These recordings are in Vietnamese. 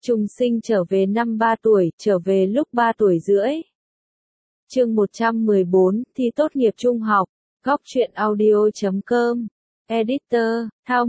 Trùng sinh trở về năm 3 tuổi, trở về lúc 3 tuổi rưỡi. Chương 114, thi tốt nghiệp trung học. Góc truyện audio.com. Editor, thao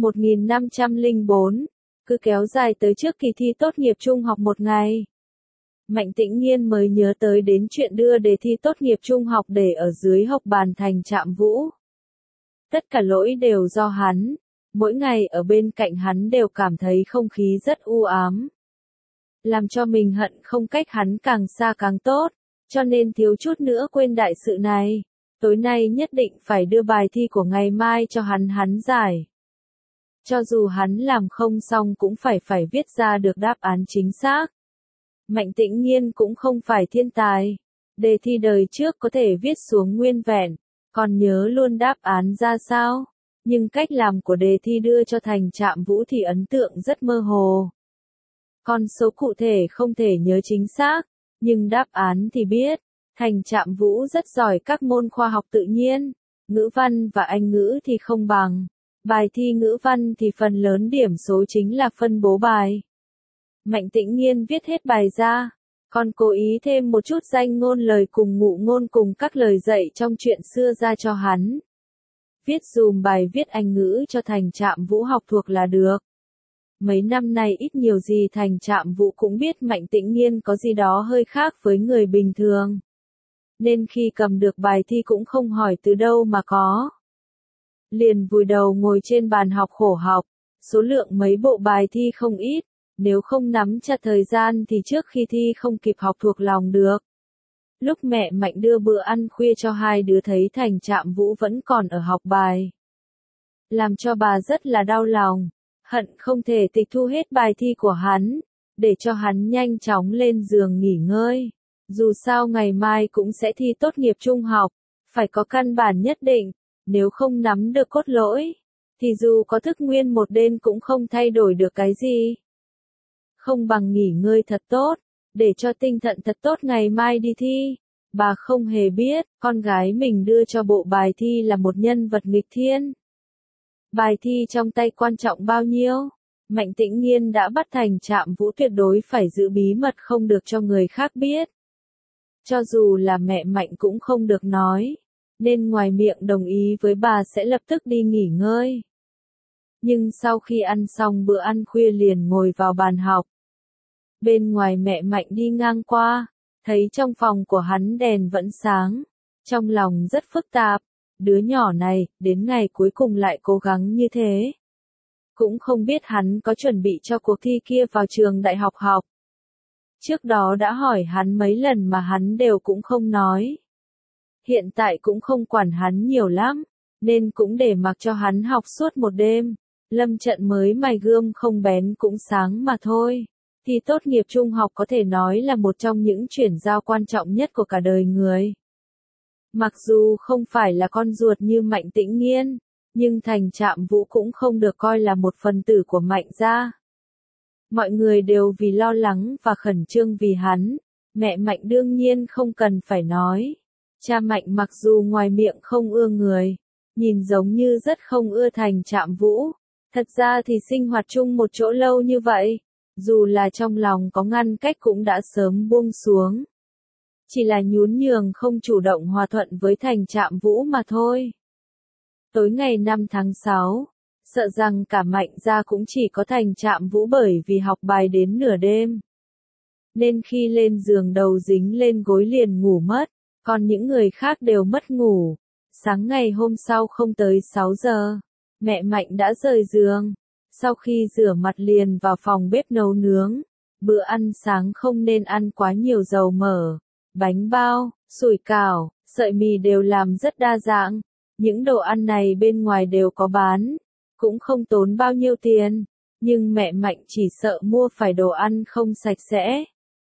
1504. Cứ kéo dài tới trước kỳ thi tốt nghiệp trung học một ngày. Mạnh Tĩnh Nhiên mới nhớ tới đến chuyện đưa đề thi tốt nghiệp trung học để ở dưới học bàn thành Trạm Vũ. Tất cả lỗi đều do hắn. Mỗi ngày ở bên cạnh hắn đều cảm thấy không khí rất u ám. Làm cho mình hận không cách hắn càng xa càng tốt, cho nên thiếu chút nữa quên đại sự này. Tối nay nhất định phải đưa bài thi của ngày mai cho hắn giải. Cho dù hắn làm không xong cũng phải viết ra được đáp án chính xác. Mạnh Tĩnh Nhiên cũng không phải thiên tài. Đề thi đời trước có thể viết xuống nguyên vẹn, còn nhớ luôn đáp án ra sao? Nhưng cách làm của đề thi đưa cho thành Trạm Vũ thì ấn tượng rất mơ hồ. Con số cụ thể không thể nhớ chính xác, nhưng đáp án thì biết. Thành Trạm Vũ rất giỏi các môn khoa học tự nhiên, ngữ văn và Anh ngữ thì không bằng. Bài thi ngữ văn thì phần lớn điểm số chính là phân bố bài. Mạnh Tĩnh Nhiên viết hết bài ra, còn cố ý thêm một chút danh ngôn lời cùng ngụ ngôn cùng các lời dạy trong chuyện xưa ra cho hắn. Viết dùm bài viết Anh ngữ cho thành Trạm Vũ học thuộc là được. Mấy năm nay ít nhiều gì thành Trạm Vũ cũng biết Mạnh Tĩnh Nhiên có gì đó hơi khác với người bình thường. Nên khi cầm được bài thi cũng không hỏi từ đâu mà có. Liền vùi đầu ngồi trên bàn học khổ học, số lượng mấy bộ bài thi không ít, nếu không nắm chặt thời gian thì trước khi thi không kịp học thuộc lòng được. Lúc mẹ Mạnh đưa bữa ăn khuya cho hai đứa thấy thành Trạm Vũ vẫn còn ở học bài. Làm cho bà rất là đau lòng, hận không thể tịch thu hết bài thi của hắn, để cho hắn nhanh chóng lên giường nghỉ ngơi. Dù sao ngày mai cũng sẽ thi tốt nghiệp trung học, phải có căn bản nhất định, nếu không nắm được cốt lõi, thì dù có thức nguyên một đêm cũng không thay đổi được cái gì. Không bằng nghỉ ngơi thật tốt, để cho tinh thần thật tốt ngày mai đi thi. Bà không hề biết, con gái mình đưa cho bộ bài thi là một nhân vật nghịch thiên. Bài thi trong tay quan trọng bao nhiêu? Mạnh Tĩnh Nhiên đã bắt thành Trạm Vũ tuyệt đối phải giữ bí mật không được cho người khác biết. Cho dù là mẹ Mạnh cũng không được nói, nên ngoài miệng đồng ý với bà sẽ lập tức đi nghỉ ngơi. Nhưng sau khi ăn xong bữa ăn khuya liền ngồi vào bàn học. Bên ngoài mẹ Mạnh đi ngang qua, thấy trong phòng của hắn đèn vẫn sáng. Trong lòng rất phức tạp, đứa nhỏ này, đến ngày cuối cùng lại cố gắng như thế. Cũng không biết hắn có chuẩn bị cho cuộc thi kia vào trường đại học học. Trước đó đã hỏi hắn mấy lần mà hắn đều cũng không nói. Hiện tại cũng không quản hắn nhiều lắm, nên cũng để mặc cho hắn học suốt một đêm. Lâm trận mới mài gươm không bén cũng sáng mà thôi. Thi tốt nghiệp trung học có thể nói là một trong những chuyển giao quan trọng nhất của cả đời người. Mặc dù không phải là con ruột như Mạnh Tĩnh Nhiên, nhưng thành Trạm Vũ cũng không được coi là một phần tử của Mạnh gia. Mọi người đều vì lo lắng và khẩn trương vì hắn, mẹ Mạnh đương nhiên không cần phải nói. Cha Mạnh mặc dù ngoài miệng không ưa người, nhìn giống như rất không ưa thành Trạm Vũ, thật ra thì sinh hoạt chung một chỗ lâu như vậy, dù là trong lòng có ngăn cách cũng đã sớm buông xuống. Chỉ là nhún nhường không chủ động hòa thuận với thành Trạm Vũ mà thôi. Tối ngày 5 tháng 6, sợ rằng cả Mạnh gia cũng chỉ có thành Trạm Vũ bởi vì học bài đến nửa đêm. Nên khi lên giường đầu dính lên gối liền ngủ mất, còn những người khác đều mất ngủ. Sáng ngày hôm sau không tới 6 giờ, mẹ Mạnh đã rời giường. Sau khi rửa mặt liền vào phòng bếp nấu nướng. Bữa ăn sáng không nên ăn quá nhiều dầu mỡ, bánh bao, sủi cảo, sợi mì đều làm rất đa dạng. Những đồ ăn này bên ngoài đều có bán, cũng không tốn bao nhiêu tiền, nhưng mẹ Mạnh chỉ sợ mua phải đồ ăn không sạch sẽ.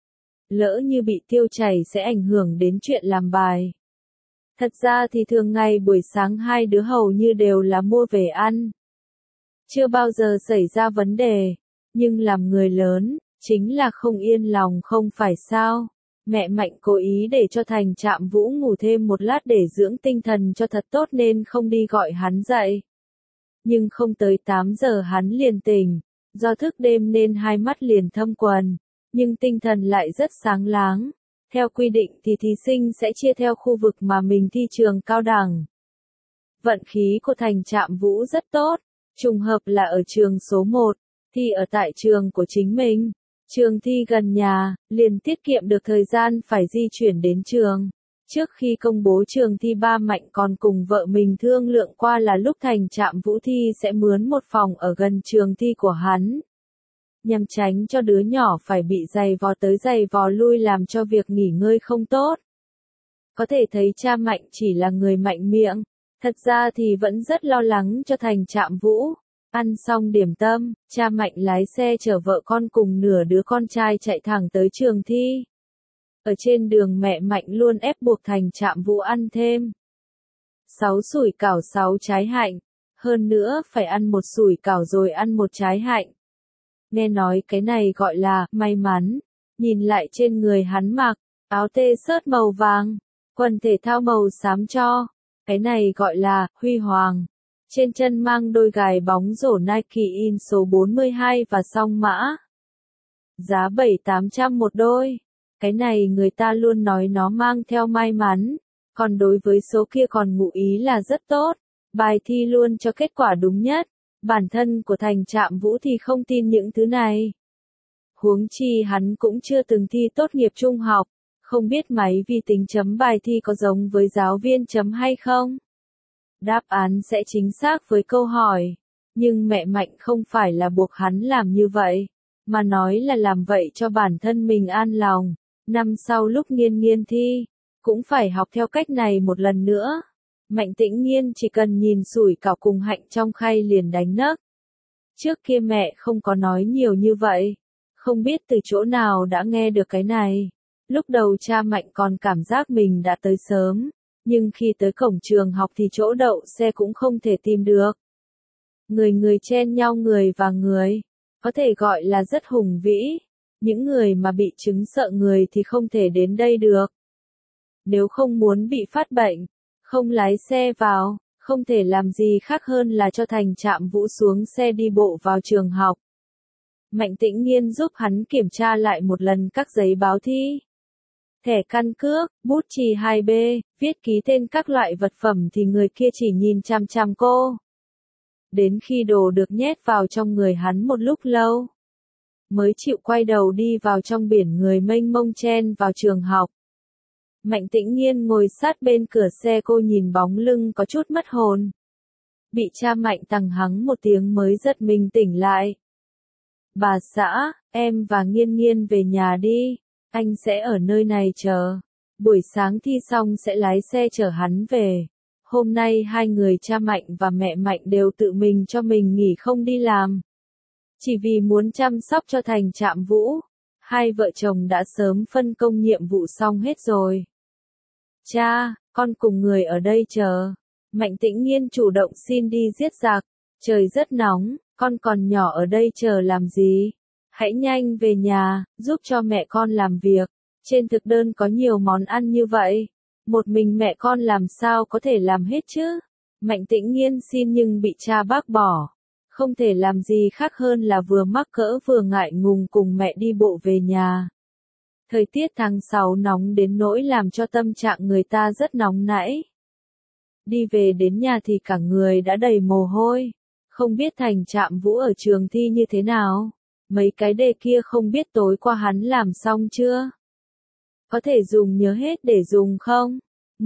Lỡ như bị tiêu chảy sẽ ảnh hưởng đến chuyện làm bài. Thật ra thì thường ngày buổi sáng hai đứa hầu như đều là mua về ăn. Chưa bao giờ xảy ra vấn đề, nhưng làm người lớn, chính là không yên lòng không phải sao. Mẹ Mạnh cố ý để cho thành Trạm Vũ ngủ thêm một lát để dưỡng tinh thần cho thật tốt nên không đi gọi hắn dậy. Nhưng không tới 8 giờ hắn liền tỉnh, Do thức đêm nên hai mắt liền thâm quầng, nhưng tinh thần lại rất sáng láng. Theo quy định thì thí sinh sẽ chia theo khu vực mà mình thi trường cao đẳng. Vận khí của Thành Trạm Vũ rất tốt, trùng hợp là ở trường số 1, thi ở tại trường của chính mình. Trường thi gần nhà, liền tiết kiệm được thời gian phải di chuyển đến trường. Trước khi công bố trường thi ba Mạnh còn cùng vợ mình thương lượng qua là lúc Thành Trạm Vũ thi sẽ mướn một phòng ở gần trường thi của hắn. Nhằm tránh cho đứa nhỏ phải bị giày vò tới giày vò lui làm cho việc nghỉ ngơi không tốt. Có thể thấy cha Mạnh chỉ là người mạnh miệng, thật ra thì vẫn rất lo lắng cho Thành Trạm Vũ. Ăn xong điểm tâm, cha Mạnh lái xe chở vợ con cùng nửa đứa con trai chạy thẳng tới trường thi. Ở trên đường mẹ Mạnh luôn ép buộc Thành Trạm Vũ ăn thêm 6 sủi cảo 6 trái hạnh, hơn nữa phải ăn một sủi cảo rồi ăn một trái hạnh. Nghe nói cái này gọi là may mắn, nhìn lại trên người hắn mặc, áo t-shirt màu vàng, quần thể thao màu xám cho, cái này gọi là huy hoàng. Trên chân mang đôi giày bóng rổ Nike in số 42 và song mã. Giá 7-800 một đôi. Cái này người ta luôn nói nó mang theo may mắn, còn đối với số kia còn ngụ ý là rất tốt. Bài thi luôn cho kết quả đúng nhất. Bản thân của Thành Trạm Vũ thì không tin những thứ này. Huống chi hắn cũng chưa từng thi tốt nghiệp trung học, không biết máy vi tính chấm bài thi có giống với giáo viên chấm hay không. Đáp án sẽ chính xác với câu hỏi, nhưng mẹ Mạnh không phải là buộc hắn làm như vậy, mà nói là làm vậy cho bản thân mình an lòng. Năm sau lúc Nghiên Nghiên thi, cũng phải học theo cách này một lần nữa. Mạnh Tĩnh Nghiên chỉ cần nhìn sủi cảo cùng hạnh trong khay liền đánh nấc. Trước kia mẹ không có nói nhiều như vậy, không biết từ chỗ nào đã nghe được cái này. Lúc đầu cha Mạnh còn cảm giác mình đã tới sớm, nhưng khi tới cổng trường học thì chỗ đậu xe cũng không thể tìm được. Người chen nhau người và người, có thể gọi là rất hùng vĩ. Những người mà bị chứng sợ người thì không thể đến đây được. Nếu không muốn bị phát bệnh, không lái xe vào, không thể làm gì khác hơn là cho Thành Trạm Vũ xuống xe đi bộ vào trường học. Mạnh Tĩnh Nghiên giúp hắn kiểm tra lại một lần các giấy báo thi. Thẻ căn cước, bút chì 2B, viết ký tên các loại vật phẩm thì người kia chỉ nhìn chằm chằm cô. Đến khi đồ được nhét vào trong người hắn một lúc lâu, mới chịu quay đầu đi vào trong biển người mênh mông chen vào trường học. Mạnh Tĩnh Nghiên ngồi sát bên cửa xe cô nhìn bóng lưng có chút mất hồn. Bị cha Mạnh tằng hắng một tiếng mới giật mình tỉnh lại. Bà xã, em và Nghiên Nghiên về nhà đi, anh sẽ ở nơi này chờ. Buổi sáng thi xong sẽ lái xe chở hắn về. Hôm nay hai người cha Mạnh và mẹ Mạnh đều tự mình cho mình nghỉ không đi làm. Chỉ vì muốn chăm sóc cho Thành Trạm Vũ, hai vợ chồng đã sớm phân công nhiệm vụ xong hết rồi. Cha, con cùng người ở đây chờ. Mạnh Tĩnh Nghiên chủ động xin đi giết giặc. Trời rất nóng, con còn nhỏ ở đây chờ làm gì? Hãy nhanh về nhà, giúp cho mẹ con làm việc. Trên thực đơn có nhiều món ăn như vậy. Một mình mẹ con làm sao có thể làm hết chứ? Mạnh Tĩnh Nghiên xin nhưng bị cha bác bỏ. Không thể làm gì khác hơn là vừa mắc cỡ vừa ngại ngùng cùng mẹ đi bộ về nhà. Thời tiết tháng 6 nóng đến nỗi làm cho tâm trạng người ta rất nóng nảy. Đi về đến nhà thì cả người đã đầy mồ hôi. Không biết Thành Trạm Vũ ở trường thi như thế nào? Mấy cái đề kia không biết tối qua hắn làm xong chưa? Có thể dùng nhớ hết để dùng không?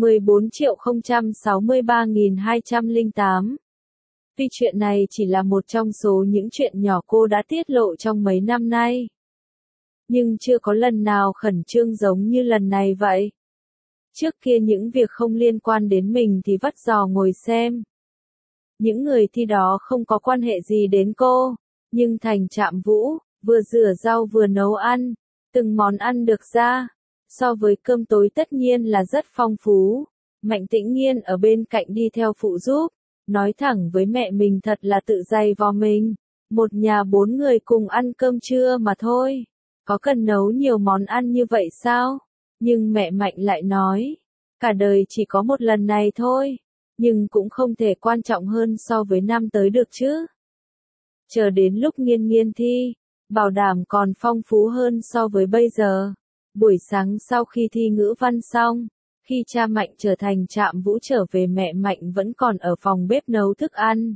14.063.208. Vì chuyện này chỉ là một trong số những chuyện nhỏ cô đã tiết lộ trong mấy năm nay. Nhưng chưa có lần nào khẩn trương giống như lần này vậy. Trước kia những việc không liên quan đến mình thì vắt giò ngồi xem. Những người thi đó không có quan hệ gì đến cô. Nhưng Thành Trạm Vũ, vừa rửa rau vừa nấu ăn, từng món ăn được ra. So với cơm tối tất nhiên là rất phong phú. Mạnh Tĩnh Nghiên ở bên cạnh đi theo phụ giúp. Nói thẳng với mẹ mình thật là tự dày vò mình. Một nhà 4 người cùng ăn cơm trưa mà thôi. Có cần nấu nhiều món ăn như vậy sao? Nhưng mẹ Mạnh lại nói. Cả đời chỉ có một lần này thôi. Nhưng cũng không thể quan trọng hơn so với năm tới được chứ. Chờ đến lúc nghiên nghiên thi, bảo đảm còn phong phú hơn so với bây giờ. Buổi sáng sau khi thi ngữ văn xong, khi cha Mạnh trở thành Trạm Vũ trở về, mẹ Mạnh vẫn còn ở phòng bếp nấu thức ăn.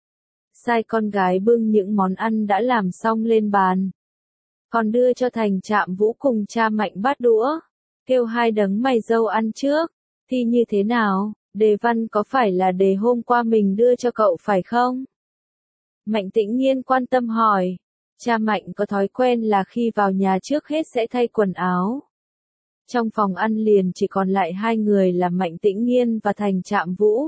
Sai con gái bưng những món ăn đã làm xong lên bàn. Còn đưa cho Thành Trạm Vũ cùng cha Mạnh bát đũa. Kêu hai đấng mày râu ăn trước. Thi như thế nào? Đề văn có phải là đề hôm qua mình đưa cho cậu phải không? Mạnh Tĩnh Nhiên quan tâm hỏi. Cha Mạnh có thói quen là khi vào nhà trước hết sẽ thay quần áo. Trong phòng ăn liền chỉ còn lại hai người là Mạnh Tĩnh Nhiên và Thành Trạm Vũ.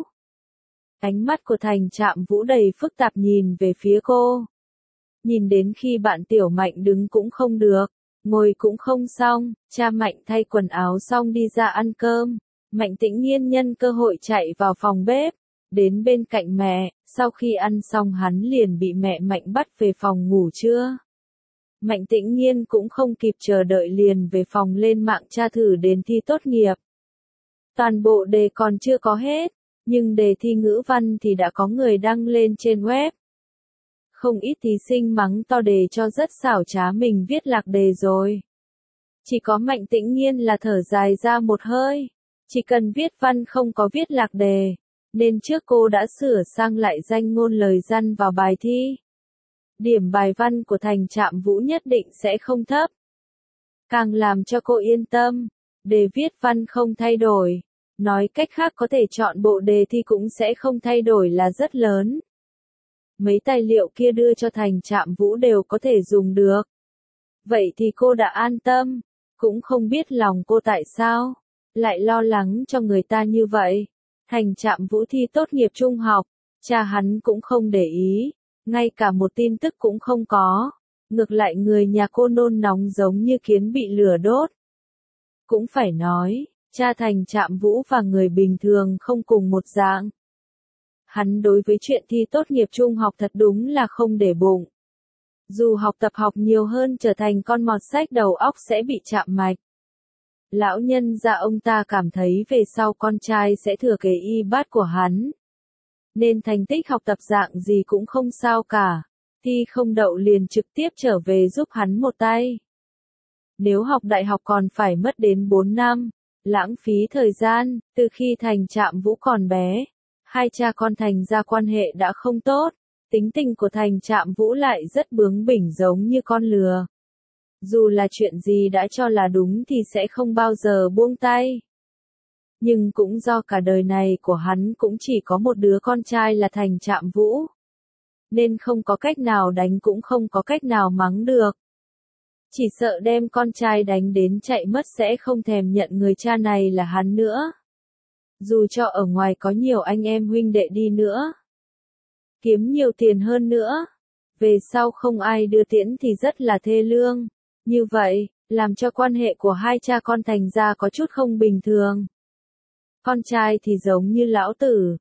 Ánh mắt của Thành Trạm Vũ đầy phức tạp nhìn về phía cô. Nhìn đến khi bạn Tiểu Mạnh đứng cũng không được, ngồi cũng không xong, cha Mạnh thay quần áo xong đi ra ăn cơm. Mạnh Tĩnh Nhiên nhân cơ hội chạy vào phòng bếp, đến bên cạnh mẹ, sau khi ăn xong hắn liền bị mẹ Mạnh bắt về phòng ngủ trưa. Mạnh Tĩnh Nhiên cũng không kịp chờ đợi liền về phòng lên mạng tra thử đến thi tốt nghiệp. Toàn bộ đề còn chưa có hết, nhưng đề thi ngữ văn thì đã có người đăng lên trên web. Không ít thí sinh mắng to đề cho rất xảo trá mình viết lạc đề rồi. Chỉ có Mạnh Tĩnh Nhiên là thở dài ra một hơi. Chỉ cần viết văn không có viết lạc đề, nên trước cô đã sửa sang lại danh ngôn lời văn vào bài thi. Điểm bài văn của Thành Trạm Vũ nhất định sẽ không thấp. Càng làm cho cô yên tâm, đề viết văn không thay đổi. Nói cách khác có thể chọn bộ đề thi cũng sẽ không thay đổi là rất lớn. Mấy tài liệu kia đưa cho Thành Trạm Vũ đều có thể dùng được. Vậy thì cô đã an tâm, cũng không biết lòng cô tại sao lại lo lắng cho người ta như vậy. Thành Trạm Vũ thi tốt nghiệp trung học, cha hắn cũng không để ý, ngay cả một tin tức cũng không có. Ngược lại người nhà cô nôn nóng giống như kiến bị lửa đốt. Cũng phải nói, cha Thành Trạm Vũ và người bình thường không cùng một dạng. Hắn đối với chuyện thi tốt nghiệp trung học thật đúng là không để bụng. Dù học tập học nhiều hơn trở thành con mọt sách đầu óc sẽ bị chạm mạch. Lão nhân gia ông ta cảm thấy về sau con trai sẽ thừa kế y bát của hắn. Nên thành tích học tập dạng gì cũng không sao cả. Thi không đậu liền trực tiếp trở về giúp hắn một tay. Nếu học đại học còn phải mất đến 4 năm, lãng phí thời gian, từ khi Thành Trạm Vũ còn bé. Hai cha con Thành ra quan hệ đã không tốt, tính tình của Thành Trạm Vũ lại rất bướng bỉnh giống như con lừa. Dù là chuyện gì đã cho là đúng thì sẽ không bao giờ buông tay. Nhưng cũng do cả đời này của hắn cũng chỉ có một đứa con trai là Thành Trạm Vũ. Nên không có cách nào đánh cũng không có cách nào mắng được. Chỉ sợ đem con trai đánh đến chạy mất sẽ không thèm nhận người cha này là hắn nữa. Dù cho ở ngoài có nhiều anh em huynh đệ đi nữa, kiếm nhiều tiền hơn nữa, về sau không ai đưa tiễn thì rất là thê lương. Như vậy, làm cho quan hệ của hai cha con thành ra có chút không bình thường. Con trai thì giống như lão tử,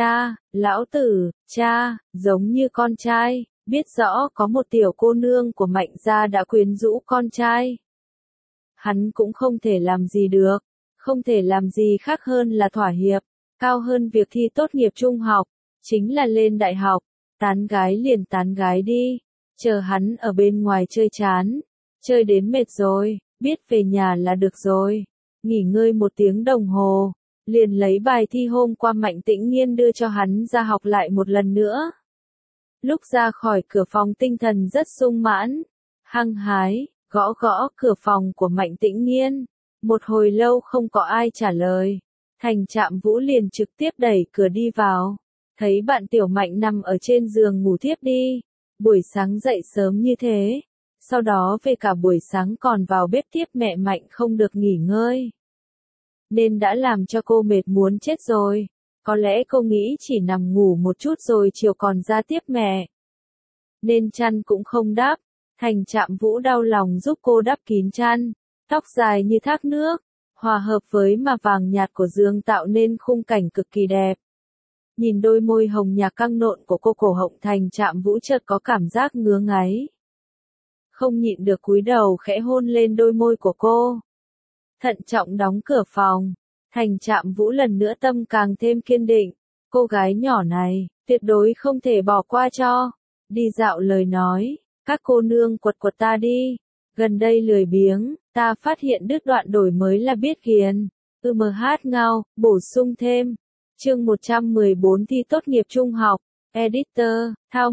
cha, giống như con trai, biết rõ có một tiểu cô nương của Mạnh gia đã quyến rũ con trai. Hắn cũng không thể làm gì được. Không thể làm gì khác hơn là thỏa hiệp, cao hơn việc thi tốt nghiệp trung học, chính là lên đại học, tán gái liền tán gái đi, chờ hắn ở bên ngoài chơi chán, chơi đến mệt rồi, biết về nhà là được rồi, nghỉ ngơi 1 tiếng đồng hồ, liền lấy bài thi hôm qua Mạnh Tĩnh Nhiên đưa cho hắn ra học lại một lần nữa. Lúc ra khỏi cửa phòng tinh thần rất sung mãn, hăng hái, gõ gõ cửa phòng của Mạnh Tĩnh Nhiên. Một hồi lâu không có ai trả lời. Thành Trạm Vũ liền trực tiếp đẩy cửa đi vào. Thấy bạn Tiểu Mạnh nằm ở trên giường ngủ thiếp đi. Buổi sáng dậy sớm như thế. Sau đó về cả buổi sáng còn vào bếp tiếp mẹ Mạnh không được nghỉ ngơi. Nên đã làm cho cô mệt muốn chết rồi. Có lẽ cô nghĩ chỉ nằm ngủ một chút rồi chiều còn ra tiếp mẹ. Nên chăn cũng không đắp. Thành Trạm Vũ đau lòng giúp cô đắp kín chăn. Tóc dài như thác nước, hòa hợp với mà vàng nhạt của giường tạo nên khung cảnh cực kỳ đẹp. Nhìn đôi môi hồng nhạt căng nộn của cô, cổ họng Thành Trạm Vũ chợt có cảm giác ngứa ngáy. Không nhịn được cúi đầu khẽ hôn lên đôi môi của cô. Thận trọng đóng cửa phòng, Thành Trạm Vũ lần nữa tâm càng thêm kiên định. Cô gái nhỏ này, tuyệt đối không thể bỏ qua cho. Đi dạo lời nói, các cô nương quật quật ta đi. Gần đây lười biếng, ta phát hiện đứt đoạn đổi mới là biết ghiền. MH Ngao, bổ sung thêm. Chương 114 thi tốt nghiệp trung học. Editor, thao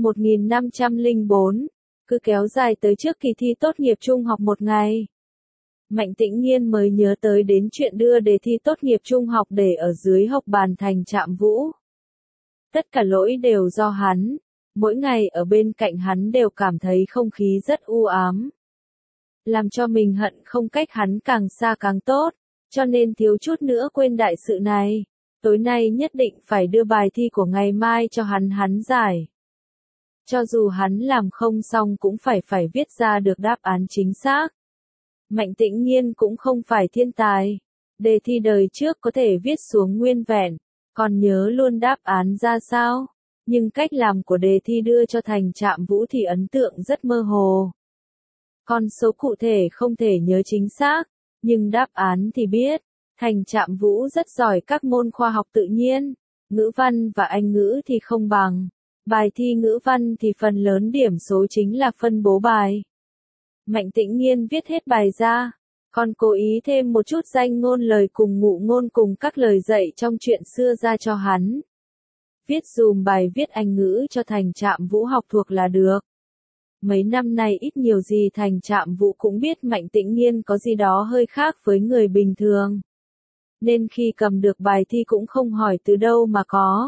1504. Cứ kéo dài tới trước kỳ thi tốt nghiệp trung học một ngày. Mạnh Tĩnh Nhiên mới nhớ tới đến chuyện đưa đề thi tốt nghiệp trung học để ở dưới học bàn thành Trạm Vũ. Tất cả lỗi đều do hắn. Mỗi ngày ở bên cạnh hắn đều cảm thấy không khí rất u ám. Làm cho mình hận không cách hắn càng xa càng tốt, cho nên thiếu chút nữa quên đại sự này. Tối nay nhất định phải đưa bài thi của ngày mai cho hắn giải. Cho dù hắn làm không xong cũng phải viết ra được đáp án chính xác. Mạnh Tĩnh Nhiên cũng không phải thiên tài. Đề thi đời trước có thể viết xuống nguyên vẹn, còn nhớ luôn đáp án ra sao? Nhưng cách làm của đề thi đưa cho Thành Trạm Vũ thì ấn tượng rất mơ hồ. Con số cụ thể không thể nhớ chính xác, nhưng đáp án thì biết. Thành Trạm Vũ rất giỏi các môn khoa học tự nhiên, ngữ văn và Anh ngữ thì không bằng. Bài thi ngữ văn thì phần lớn điểm số chính là phân bố bài. Mạnh Tĩnh Nhiên viết hết bài ra, còn cố ý thêm một chút danh ngôn lời cùng ngụ ngôn cùng các lời dạy trong chuyện xưa ra cho hắn. Viết dùm bài viết Anh ngữ cho Thành Trạm Vũ học thuộc là được. Mấy năm nay ít nhiều gì Thành Trạm Vũ cũng biết Mạnh Tĩnh Nhiên có gì đó hơi khác với người bình thường. Nên khi cầm được bài thi cũng không hỏi từ đâu mà có.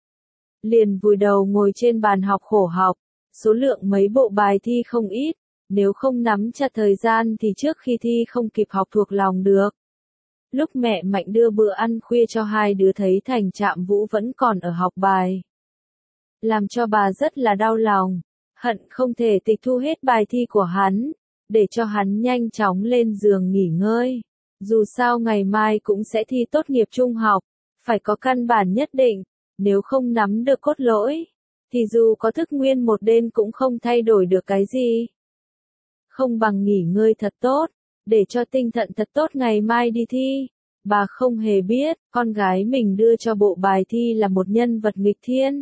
Liền vùi đầu ngồi trên bàn học khổ học, số lượng mấy bộ bài thi không ít, nếu không nắm chặt thời gian thì trước khi thi không kịp học thuộc lòng được. Lúc mẹ Mạnh đưa bữa ăn khuya cho hai đứa thấy Thành Trạm Vũ vẫn còn ở học bài. Làm cho bà rất là đau lòng, hận không thể tịch thu hết bài thi của hắn, để cho hắn nhanh chóng lên giường nghỉ ngơi. Dù sao ngày mai cũng sẽ thi tốt nghiệp trung học, phải có căn bản nhất định, nếu không nắm được cốt lõi, thì dù có thức nguyên một đêm cũng không thay đổi được cái gì. Không bằng nghỉ ngơi thật tốt, để cho tinh thần thật tốt ngày mai đi thi. Bà không hề biết, con gái mình đưa cho bộ bài thi là một nhân vật nghịch thiên.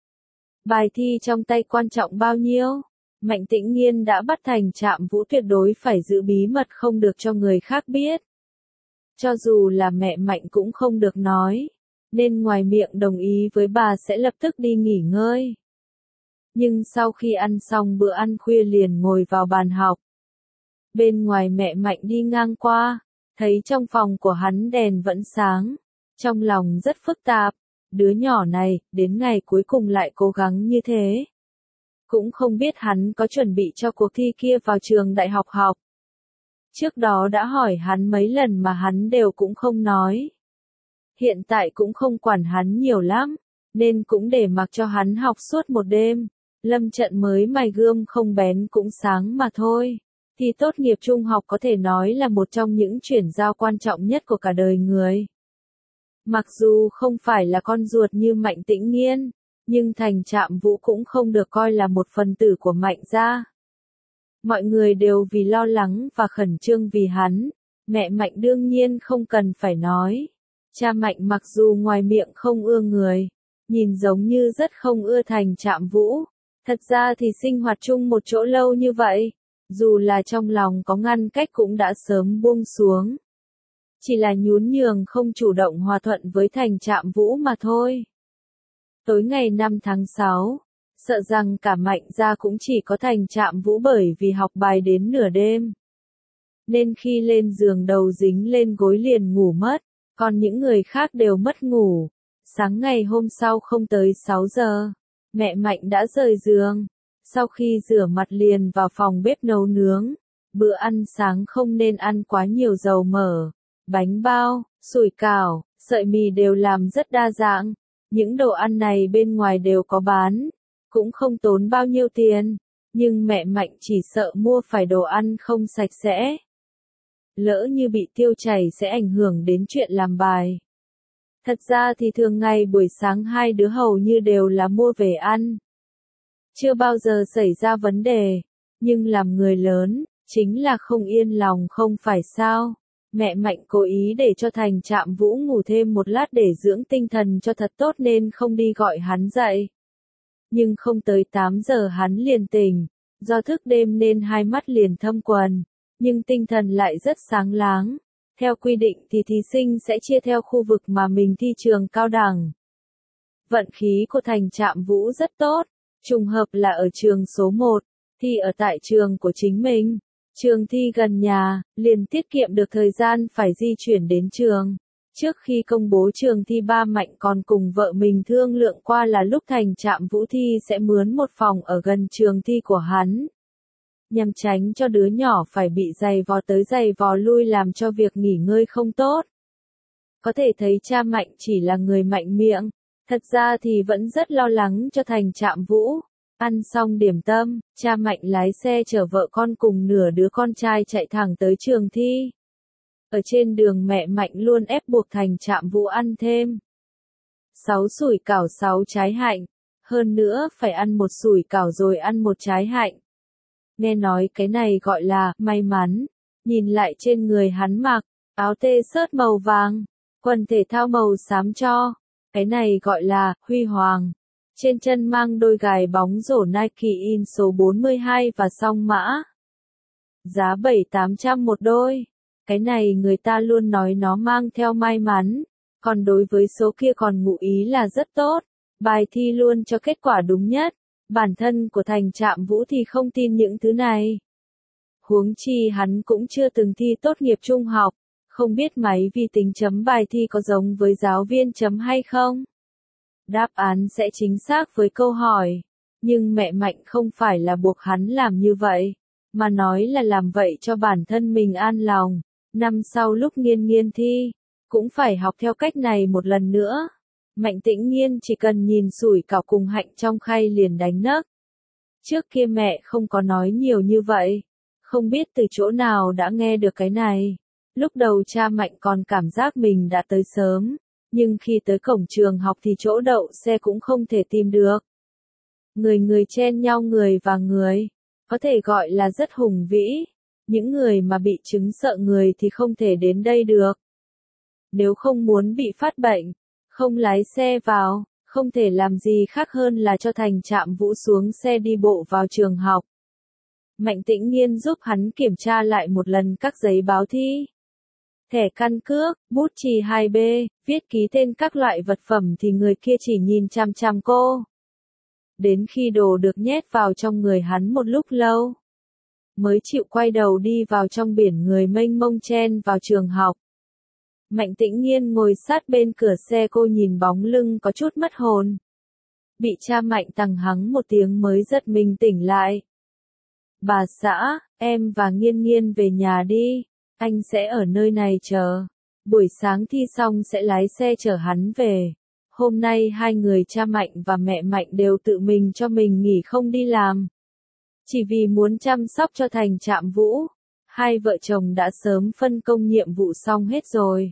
Bài thi trong tay quan trọng bao nhiêu? Mạnh Tĩnh Nhiên đã bắt Thành Trạm Vũ tuyệt đối phải giữ bí mật không được cho người khác biết. Cho dù là mẹ Mạnh cũng không được nói, nên ngoài miệng đồng ý với bà sẽ lập tức đi nghỉ ngơi. Nhưng sau khi ăn xong bữa ăn khuya liền ngồi vào bàn học. Bên ngoài mẹ Mạnh đi ngang qua, thấy trong phòng của hắn đèn vẫn sáng. Trong lòng rất phức tạp, đứa nhỏ này, đến ngày cuối cùng lại cố gắng như thế. Cũng không biết hắn có chuẩn bị cho cuộc thi kia vào trường đại học học. Trước đó đã hỏi hắn mấy lần mà hắn đều cũng không nói. Hiện tại cũng không quản hắn nhiều lắm, nên cũng để mặc cho hắn học suốt một đêm. Lâm trận mới mài gươm không bén cũng sáng mà thôi. Thi tốt nghiệp trung học có thể nói là một trong những chuyển giao quan trọng nhất của cả đời người. Mặc dù không phải là con ruột như Mạnh Tĩnh Nhiên, nhưng Thành Trạm Vũ cũng không được coi là một phần tử của Mạnh gia. Mọi người đều vì lo lắng và khẩn trương vì hắn, mẹ Mạnh đương nhiên không cần phải nói. Cha Mạnh mặc dù ngoài miệng không ưa người, nhìn giống như rất không ưa Thành Trạm Vũ, thật ra thì sinh hoạt chung một chỗ lâu như vậy, dù là trong lòng có ngăn cách cũng đã sớm buông xuống. Chỉ là nhún nhường không chủ động hòa thuận với Thành Trạm Vũ mà thôi. Tối ngày 5 tháng 6, sợ rằng cả Mạnh gia cũng chỉ có Thành Trạm Vũ bởi vì học bài đến nửa đêm. Nên khi lên giường đầu dính lên gối liền ngủ mất, còn những người khác đều mất ngủ. Sáng ngày hôm sau không tới 6 giờ, mẹ Mạnh đã rời giường. Sau khi rửa mặt liền vào phòng bếp nấu nướng. Bữa ăn sáng không nên ăn quá nhiều dầu mỡ. Bánh bao, sủi cảo, sợi mì đều làm rất đa dạng. Những đồ ăn này bên ngoài đều có bán, cũng không tốn bao nhiêu tiền, nhưng mẹ Mạnh chỉ sợ mua phải đồ ăn không sạch sẽ. Lỡ như bị tiêu chảy sẽ ảnh hưởng đến chuyện làm bài. Thật ra thì thường ngày buổi sáng hai đứa hầu như đều là mua về ăn. Chưa bao giờ xảy ra vấn đề, nhưng làm người lớn, chính là không yên lòng không phải sao. Mẹ Mạnh cố ý để cho Thành Trạm Vũ ngủ thêm một lát để dưỡng tinh thần cho thật tốt nên không đi gọi hắn dậy. nhưng không tới 8 giờ hắn liền tỉnh, do thức đêm nên hai mắt liền thâm quầng, nhưng tinh thần lại rất sáng láng. Theo quy định thì thí sinh sẽ chia theo khu vực mà mình thi trường cao đẳng. Vận khí của Thành Trạm Vũ rất tốt, trùng hợp là ở trường số 1, thi ở tại trường của chính mình. Trường thi gần nhà, liền tiết kiệm được thời gian phải di chuyển đến trường. Trước khi công bố trường thi ba Mạnh còn cùng vợ mình thương lượng qua là lúc Thành Trạm Vũ thi sẽ mướn một phòng ở gần trường thi của hắn. Nhằm tránh cho đứa nhỏ phải bị giày vò tới giày vò lui làm cho việc nghỉ ngơi không tốt. Có thể thấy cha Mạnh chỉ là người mạnh miệng, thật ra thì vẫn rất lo lắng cho Thành Trạm Vũ. Ăn xong điểm tâm, cha Mạnh lái xe chở vợ con cùng nửa đứa con trai chạy thẳng tới trường thi. Ở trên đường mẹ Mạnh luôn ép buộc Thành Trạm Vũ ăn thêm 6 sủi cảo 6 trái hạnh, hơn nữa phải ăn một sủi cảo rồi ăn một trái hạnh. Nghe nói cái này gọi là may mắn, nhìn lại trên người hắn mặc, áo t-shirt màu vàng, quần thể thao màu xám cho, cái này gọi là huy hoàng. Trên chân mang đôi giày bóng rổ Nike in số 42 và song mã. Giá 7-800 một đôi. Cái này người ta luôn nói nó mang theo may mắn, còn đối với số kia còn ngụ ý là rất tốt. Bài thi luôn cho kết quả đúng nhất. Bản thân của Thành Trạm Vũ thì không tin những thứ này. Huống chi hắn cũng chưa từng thi tốt nghiệp trung học, không biết máy vi tính chấm bài thi có giống với giáo viên chấm hay không. Đáp án sẽ chính xác với câu hỏi, nhưng mẹ Mạnh không phải là buộc hắn làm như vậy, mà nói là làm vậy cho bản thân mình an lòng. Năm sau lúc Nghiên Nghiên thi, cũng phải học theo cách này một lần nữa. Mạnh Tĩnh Nghiên chỉ cần nhìn sủi cảo cùng hạnh trong khay liền đánh nấc. Trước kia mẹ không có nói nhiều như vậy, không biết từ chỗ nào đã nghe được cái này. Lúc đầu cha Mạnh còn cảm giác mình đã tới sớm, nhưng khi tới cổng trường học thì chỗ đậu xe cũng không thể tìm được. Người chen nhau người và người, có thể gọi là rất hùng vĩ. Những người mà bị chứng sợ người thì không thể đến đây được. Nếu không muốn bị phát bệnh, không lái xe vào, không thể làm gì khác hơn là cho Thành Trạm Vũ xuống xe đi bộ vào trường học. Mạnh Tĩnh Nghiên giúp hắn kiểm tra lại một lần các giấy báo thi. Thẻ căn cước, bút chì 2B, viết ký tên các loại vật phẩm thì người kia chỉ nhìn chằm chằm cô. Đến khi đồ được nhét vào trong người hắn một lúc lâu, mới chịu quay đầu đi vào trong biển người mênh mông chen vào trường học. Mạnh Tĩnh Nghiên ngồi sát bên cửa xe, cô nhìn bóng lưng có chút mất hồn. Bị cha Mạnh tằng hắng một tiếng mới giật mình tỉnh lại. Bà xã, em và Nghiên Nghiên về nhà đi, anh sẽ ở nơi này chờ. Buổi sáng thi xong sẽ lái xe chở hắn về. Hôm nay hai người cha Mạnh và mẹ Mạnh đều tự mình cho mình nghỉ không đi làm. Chỉ vì muốn chăm sóc cho Thành Trạm Vũ, hai vợ chồng đã sớm phân công nhiệm vụ xong hết rồi.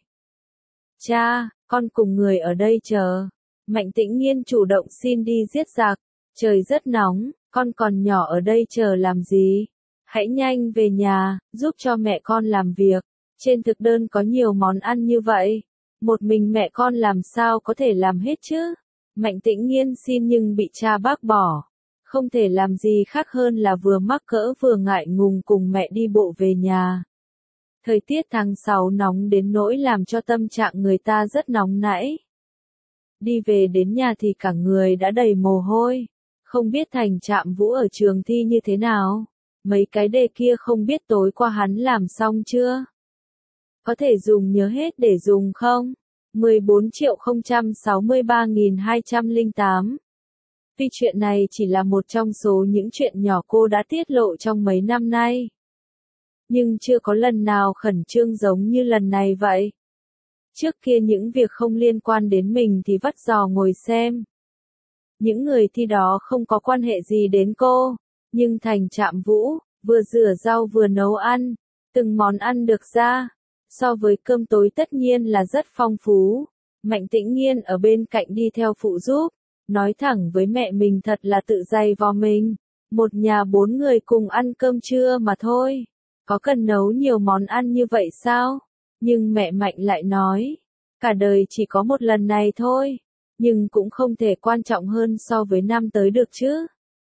Cha, con cùng người ở đây chờ. Mạnh Tĩnh Nghiên chủ động xin đi giết giặc. Trời rất nóng, con còn nhỏ ở đây chờ làm gì? Hãy nhanh về nhà, giúp cho mẹ con làm việc. Trên thực đơn có nhiều món ăn như vậy. Một mình mẹ con làm sao có thể làm hết chứ? Mạnh Tĩnh Nghiên xin nhưng bị cha bác bỏ. Không thể làm gì khác hơn là vừa mắc cỡ vừa ngại ngùng cùng mẹ đi bộ về nhà. Thời tiết tháng 6 nóng đến nỗi làm cho tâm trạng người ta rất nóng nảy. Đi về đến nhà thì cả người đã đầy mồ hôi. Không biết Thành Trạm Vũ ở trường thi như thế nào. Mấy cái đề kia không biết tối qua hắn làm xong chưa? Có thể dùng nhớ hết để dùng không? 14.063.208. Tuy chuyện này chỉ là một trong số những chuyện nhỏ cô đã tiết lộ trong mấy năm nay. Nhưng chưa có lần nào khẩn trương giống như lần này vậy. Trước kia những việc không liên quan đến mình thì vắt giò ngồi xem. Những người thi đó không có quan hệ gì đến cô. Nhưng Thành Trạm Vũ, vừa rửa rau vừa nấu ăn, từng món ăn được ra. So với cơm tối tất nhiên là rất phong phú. Mạnh Tĩnh Nghiên ở bên cạnh đi theo phụ giúp. Nói thẳng với mẹ mình thật là tự dày vò mình. Một nhà 4 người cùng ăn cơm trưa mà thôi. Có cần nấu nhiều món ăn như vậy sao? Nhưng mẹ Mạnh lại nói. Cả đời chỉ có một lần này thôi. nhưng cũng không thể quan trọng hơn so với năm tới được chứ.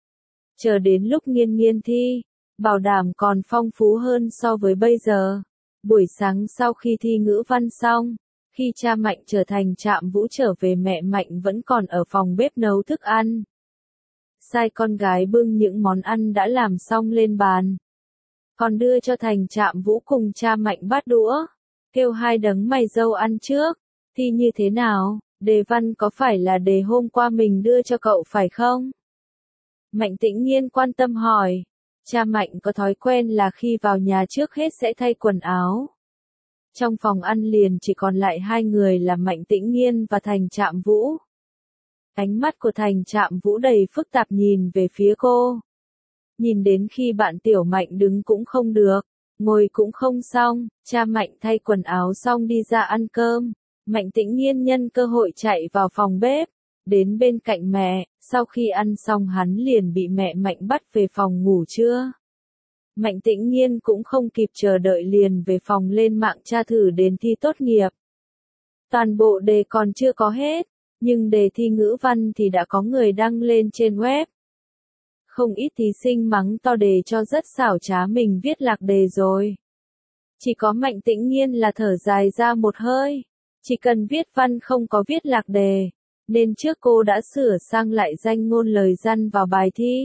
Chờ đến lúc Nghiên Nghiên thi, bảo đảm còn phong phú hơn so với bây giờ. Buổi sáng sau khi thi ngữ văn xong, khi cha Mạnh trở thành Trạm Vũ trở về, mẹ Mạnh vẫn còn ở phòng bếp nấu thức ăn. Sai con gái bưng những món ăn đã làm xong lên bàn. Còn đưa cho Thành Trạm Vũ cùng cha Mạnh bát đũa, kêu hai đấng mày râu ăn trước. Thi như thế nào, đề văn có phải là đề hôm qua mình đưa cho cậu phải không? Mạnh Tĩnh Nghiên quan tâm hỏi. Cha Mạnh có thói quen là khi vào nhà trước hết sẽ thay quần áo. Trong phòng ăn liền chỉ còn lại hai người là Mạnh Tĩnh Nghiên và Thành Trạm Vũ. Ánh mắt của Thành Trạm Vũ đầy phức tạp nhìn về phía cô. Nhìn đến khi bạn Tiểu Mạnh đứng cũng không được, ngồi cũng không xong, cha Mạnh thay quần áo xong đi ra ăn cơm. Mạnh Tĩnh Nghiên nhân cơ hội chạy vào phòng bếp, đến bên cạnh mẹ, sau khi ăn xong hắn liền bị mẹ Mạnh bắt về phòng ngủ trưa. Mạnh Tĩnh Nghiên cũng không kịp chờ đợi liền về phòng lên mạng tra thử đến thi tốt nghiệp. Toàn bộ đề còn chưa có hết, nhưng đề thi ngữ văn thì đã có người đăng lên trên web. Không ít thí sinh mắng to đề cho rất xảo trá mình viết lạc đề rồi. Chỉ có Mạnh Tĩnh Nghiên là thở dài ra một hơi. Chỉ cần viết văn không có viết lạc đề, nên trước cô đã sửa sang lại danh ngôn lời văn vào bài thi.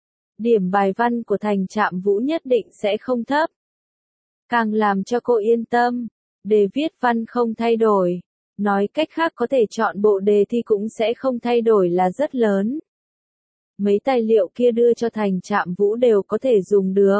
Điểm bài văn của Thành Trạm Vũ nhất định sẽ không thấp. Càng làm cho cô yên tâm, đề viết văn không thay đổi. Nói cách khác có thể chọn bộ đề thi cũng sẽ không thay đổi là rất lớn. Mấy tài liệu kia đưa cho Thành Trạm Vũ đều có thể dùng được.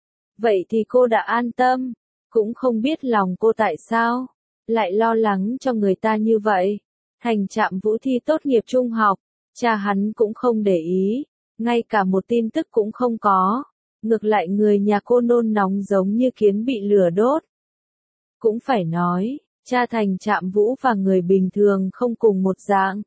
Vậy thì cô đã an tâm, cũng không biết lòng cô tại sao lại lo lắng cho người ta như vậy. Thành Trạm Vũ thi tốt nghiệp trung học, cha hắn cũng không để ý, ngay cả một tin tức cũng không có. Ngược lại người nhà cô nôn nóng giống như kiến bị lửa đốt. Cũng phải nói, cha Thành Trạm Vũ và người bình thường không cùng một dạng.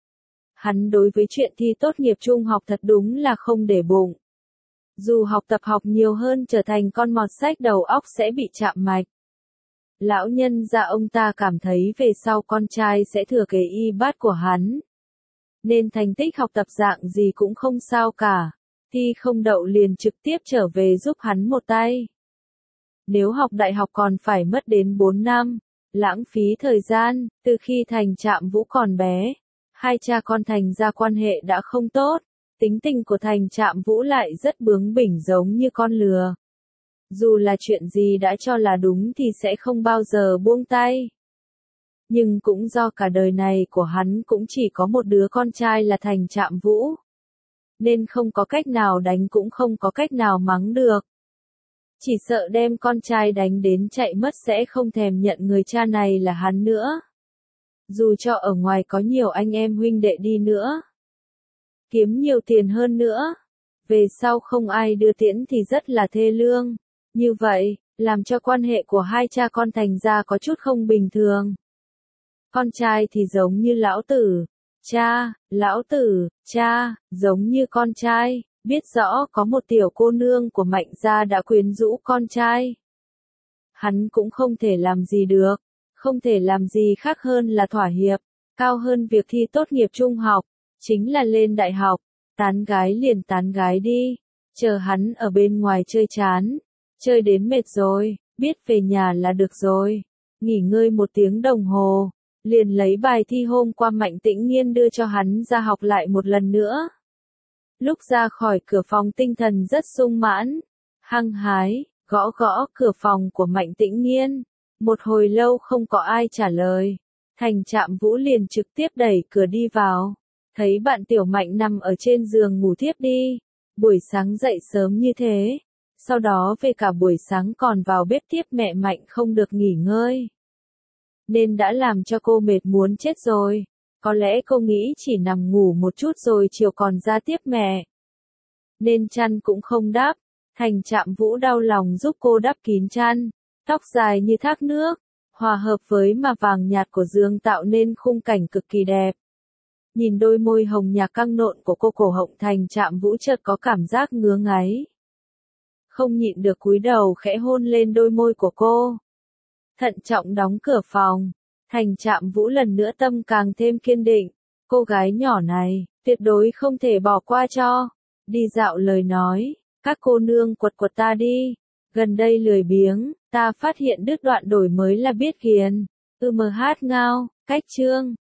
Hắn đối với chuyện thi tốt nghiệp trung học thật đúng là không để bụng. Dù học tập học nhiều hơn trở thành con mọt sách đầu óc sẽ bị chạm mạch. Lão nhân gia ông ta cảm thấy về sau con trai sẽ thừa kế y bát của hắn. Nên thành tích học tập dạng gì cũng không sao cả. Thi không đậu liền trực tiếp trở về giúp hắn một tay. Nếu học đại học còn phải mất đến 4 năm, lãng phí thời gian, từ khi Thành Trạm Vũ còn bé. Hai cha con Thành ra quan hệ đã không tốt, tính tình của Thành Trạm Vũ lại rất bướng bỉnh giống như con lừa. Dù là chuyện gì đã cho là đúng thì sẽ không bao giờ buông tay. Nhưng cũng do cả đời này của hắn cũng chỉ có một đứa con trai là Thành Trạm Vũ. Nên không có cách nào đánh cũng không có cách nào mắng được. Chỉ sợ đem con trai đánh đến chạy mất sẽ không thèm nhận người cha này là hắn nữa. Dù cho ở ngoài có nhiều anh em huynh đệ đi nữa, kiếm nhiều tiền hơn nữa, về sau không ai đưa tiễn thì rất là thê lương. Như vậy, làm cho quan hệ của hai cha con thành ra có chút không bình thường. Con trai thì giống như lão tử, cha, giống như con trai, biết rõ có một tiểu cô nương của Mạnh gia đã quyến rũ con trai. Hắn cũng không thể làm gì được. Không thể làm gì khác hơn là thỏa hiệp, cao hơn việc thi tốt nghiệp trung học, chính là lên đại học, tán gái liền tán gái đi, chờ hắn ở bên ngoài chơi chán, chơi đến mệt rồi, biết về nhà là được rồi, nghỉ ngơi 1 tiếng đồng hồ, liền lấy bài thi hôm qua Mạnh Tĩnh Nghiên đưa cho hắn ra học lại một lần nữa. Lúc ra khỏi cửa phòng tinh thần rất sung mãn, hăng hái, gõ gõ cửa phòng của Mạnh Tĩnh Nghiên. Một hồi lâu không có ai trả lời, Thành Trạm Vũ liền trực tiếp đẩy cửa đi vào, thấy bạn Tiểu Mạnh nằm ở trên giường ngủ thiếp đi, buổi sáng dậy sớm như thế, sau đó về cả buổi sáng còn vào bếp tiếp mẹ Mạnh không được nghỉ ngơi. Nên đã làm cho cô mệt muốn chết rồi, có lẽ cô nghĩ chỉ nằm ngủ một chút rồi chiều còn ra tiếp mẹ. Nên chăn cũng không đắp, Thành Trạm Vũ đau lòng giúp cô đắp kín chăn. Tóc dài như thác nước, hòa hợp với mà vàng nhạt của giường tạo nên khung cảnh cực kỳ đẹp. Nhìn đôi môi hồng nhạt căng nộn của cô, cổ họng Thành Trạm Vũ chợt có cảm giác ngứa ngáy. Không nhịn được cúi đầu khẽ hôn lên đôi môi của cô. Thận trọng đóng cửa phòng, Thành Trạm Vũ lần nữa tâm càng thêm kiên định, Cô gái nhỏ này, tuyệt đối không thể bỏ qua cho. Đi dạo lời nói, các cô nương quật quật ta đi. Gần đây lười biếng, ta phát hiện đứt đoạn đổi mới là biết ghiền. MH ngao, cách chương.